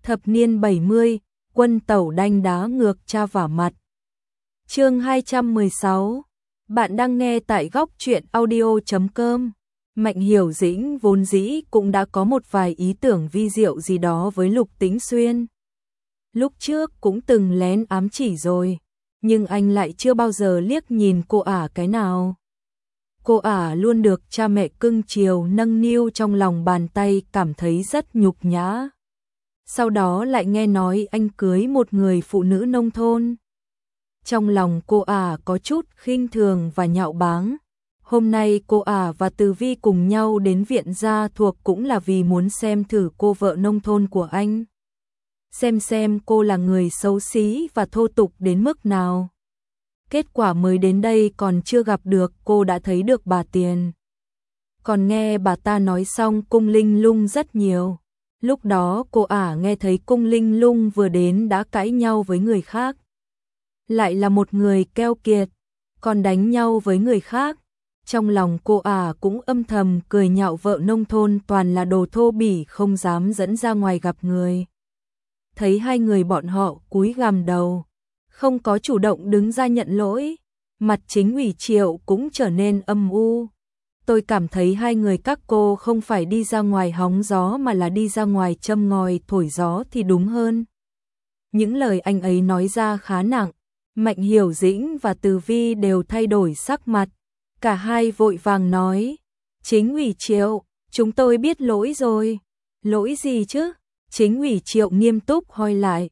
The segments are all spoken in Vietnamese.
Thập niên 70, quân tẩu đanh đá ngược cha vả mặt. Chương 216. Bạn đang nghe tại góc truyện audio.com. Mạnh Hiểu Dĩnh vốn dĩ cũng đã có một vài ý tưởng vi diệu gì đó với Lục Tĩnh Xuyên. Lúc trước cũng từng lén ám chỉ rồi, nhưng anh lại chưa bao giờ liếc nhìn cô ả cái nào. Cô ả luôn được cha mẹ cưng chiều nâng niu trong lòng bàn tay, cảm thấy rất nhục nhã. Sau đó lại nghe nói anh cưới một người phụ nữ nông thôn. Trong lòng cô ả có chút khinh thường và nhạo báng. Hôm nay cô ả và Từ Vi cùng nhau đến viện gia thuộc cũng là vì muốn xem thử cô vợ nông thôn của anh. Xem cô là người xấu xí và thô tục đến mức nào. Kết quả mới đến đây còn chưa gặp được cô đã thấy được bà Tiền. Còn nghe bà ta nói xong Cung Linh Lung rất nhiều. Lúc đó cô ả nghe thấy Cung Linh Lung vừa đến đã cãi nhau với người khác. Lại là một người keo kiệt, còn đánh nhau với người khác. Trong lòng cô ả cũng âm thầm cười nhạo vợ nông thôn toàn là đồ thô bỉ không dám dẫn ra ngoài gặp người. Thấy hai người bọn họ cúi gằm đầu, không có chủ động đứng ra nhận lỗi, mặt Chính ủy Triệu cũng trở nên âm u. Tôi cảm thấy hai người các cô không phải đi ra ngoài hóng gió mà là đi ra ngoài châm ngòi thổi gió thì đúng hơn. Những lời anh ấy nói ra khá nặng, Mạnh Hiểu Dĩnh và Từ Vi đều thay đổi sắc mặt. Cả hai vội vàng nói, Chính ủy Triệu, chúng tôi biết lỗi rồi. Lỗi gì chứ? Chính ủy Triệu nghiêm túc hỏi lại.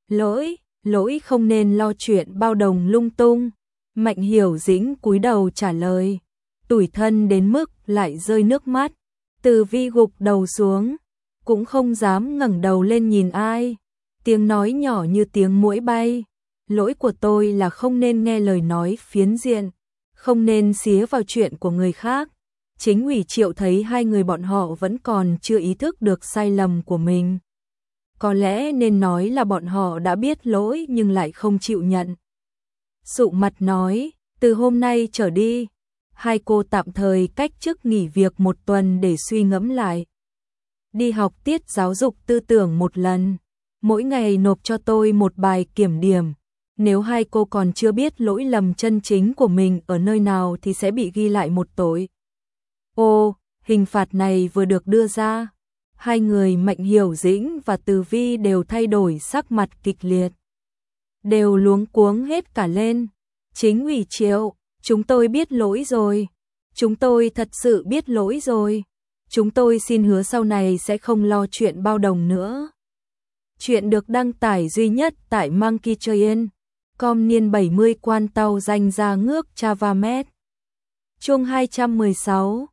Lỗi không nên lo chuyện bao đồng lung tung. Mạnh Hiểu Dĩnh cúi đầu trả lời, tủi thân đến mức lại rơi nước mắt. Từ Vi gục đầu xuống, cũng không dám ngẩng đầu lên nhìn ai. Tiếng nói nhỏ như tiếng muỗi bay. Lỗi của tôi là không nên nghe lời nói phiến diện, không nên xía vào chuyện của người khác. Chính ủy Triệu thấy hai người bọn họ vẫn còn chưa ý thức được sai lầm của mình. Có lẽ nên nói là bọn họ đã biết lỗi nhưng lại không chịu nhận. Sụ mặt nói, từ hôm nay trở đi, hai cô tạm thời cách chức nghỉ việc một tuần để suy ngẫm lại. Đi học tiết giáo dục tư tưởng một lần, mỗi ngày nộp cho tôi một bài kiểm điểm. Nếu hai cô còn chưa biết lỗi lầm chân chính của mình ở nơi nào thì sẽ bị ghi lại một tội. Ô, hình phạt này vừa được đưa ra. Hai người Mạnh Hiểu Dĩnh và Từ Vi đều thay đổi sắc mặt kịch liệt. Đều luống cuống hết cả lên. Chính ủy Triệu, chúng tôi biết lỗi rồi. Chúng tôi thật sự biết lỗi rồi. Chúng tôi xin hứa sau này sẽ không lo chuyện bao đồng nữa. Chuyện được đăng tải duy nhất tại Monkey Train. Com niên 70 quan tàu danh ra ngước Chavamet. Chương 216.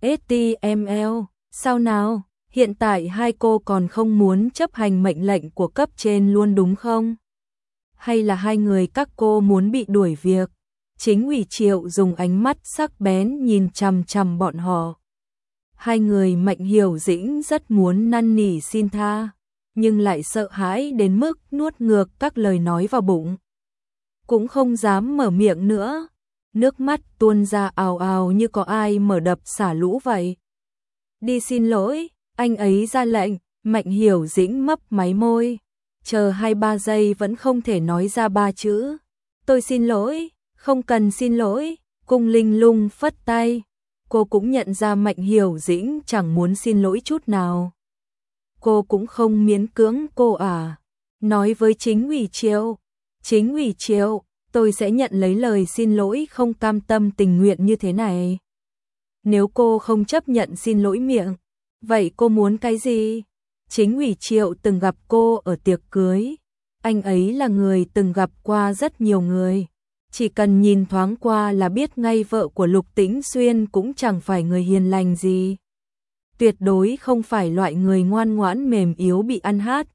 STML. Sao nào? Hiện tại hai cô còn không muốn chấp hành mệnh lệnh của cấp trên luôn đúng không? Hay là hai người các cô muốn bị đuổi việc? Chính ủy Triệu dùng ánh mắt sắc bén nhìn chằm chằm bọn họ. Hai người Mạnh Hiểu Dĩnh rất muốn năn nỉ xin tha, nhưng lại sợ hãi đến mức nuốt ngược các lời nói vào bụng. Cũng không dám mở miệng nữa. Nước mắt tuôn ra ào ào như có ai mở đập xả lũ vậy. Đi xin lỗi. Anh ấy ra lệnh. Mạnh Hiểu Dĩnh mấp máy môi, chờ 2-3 giây vẫn không thể nói ra 3 chữ. Tôi xin lỗi. Không cần xin lỗi. Cung Linh Lung phất tay. Cô cũng nhận ra Mạnh Hiểu Dĩnh chẳng muốn xin lỗi chút nào. Cô cũng không miễn cưỡng cô à. Nói với Chính ủy Triệu, Chính ủy Triệu, tôi sẽ nhận lấy lời xin lỗi không cam tâm tình nguyện như thế này. Nếu cô không chấp nhận xin lỗi miệng, vậy cô muốn cái gì? Chính ủy Triệu từng gặp cô ở tiệc cưới. Anh ấy là người từng gặp qua rất nhiều người. Chỉ cần nhìn thoáng qua là biết ngay vợ của Lục Tĩnh Xuyên cũng chẳng phải người hiền lành gì. Tuyệt đối không phải loại người ngoan ngoãn mềm yếu bị ăn hát,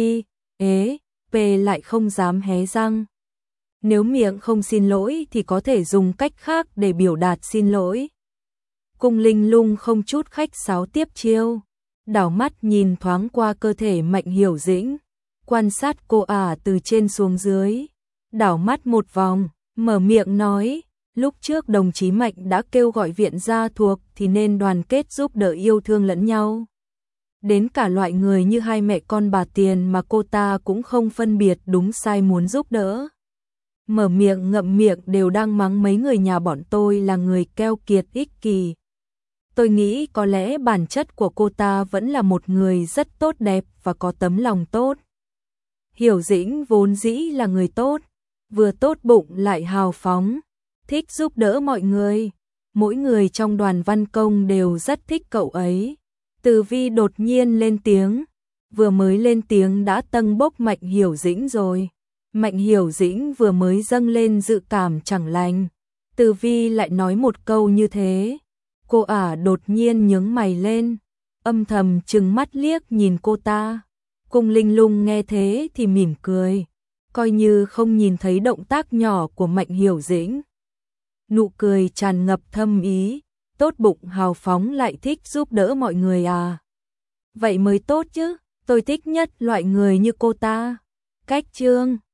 p lại không dám hé răng. Nếu miệng không xin lỗi thì có thể dùng cách khác để biểu đạt xin lỗi. Cung Linh Lung không chút khách sáo tiếp chiêu, đảo mắt nhìn thoáng qua cơ thể Mạnh Hiểu Dĩnh, quan sát cô ả từ trên xuống dưới, đảo mắt một vòng, mở miệng nói, lúc trước đồng chí Mạnh đã kêu gọi viện gia thuộc thì nên đoàn kết giúp đỡ yêu thương lẫn nhau. Đến cả loại người như hai mẹ con bà Tiền mà cô ta cũng không phân biệt đúng sai muốn giúp đỡ. Mở miệng ngậm miệng đều đang mắng mấy người nhà bọn tôi là người keo kiệt ích kỷ. Tôi nghĩ có lẽ bản chất của cô ta vẫn là một người rất tốt đẹp và có tấm lòng tốt. Hiểu Dĩnh vốn dĩ là người tốt, vừa tốt bụng lại hào phóng, thích giúp đỡ mọi người. Mỗi người trong đoàn văn công đều rất thích cậu ấy. Từ Vi đột nhiên lên tiếng, vừa mới lên tiếng đã tâng bốc Mạnh Hiểu Dĩnh rồi. Mạnh Hiểu Dĩnh vừa mới dâng lên dự cảm chẳng lành. Từ Vi lại nói một câu như thế. Cô ả đột nhiên nhướng mày lên, âm thầm trừng mắt liếc nhìn cô ta. Cung Linh Lung nghe thế thì mỉm cười, coi như không nhìn thấy động tác nhỏ của Mạnh Hiểu Dĩnh. Nụ cười tràn ngập thâm ý, tốt bụng hào phóng lại thích giúp đỡ mọi người à. Vậy mới tốt chứ, tôi thích nhất loại người như cô ta. Cách chương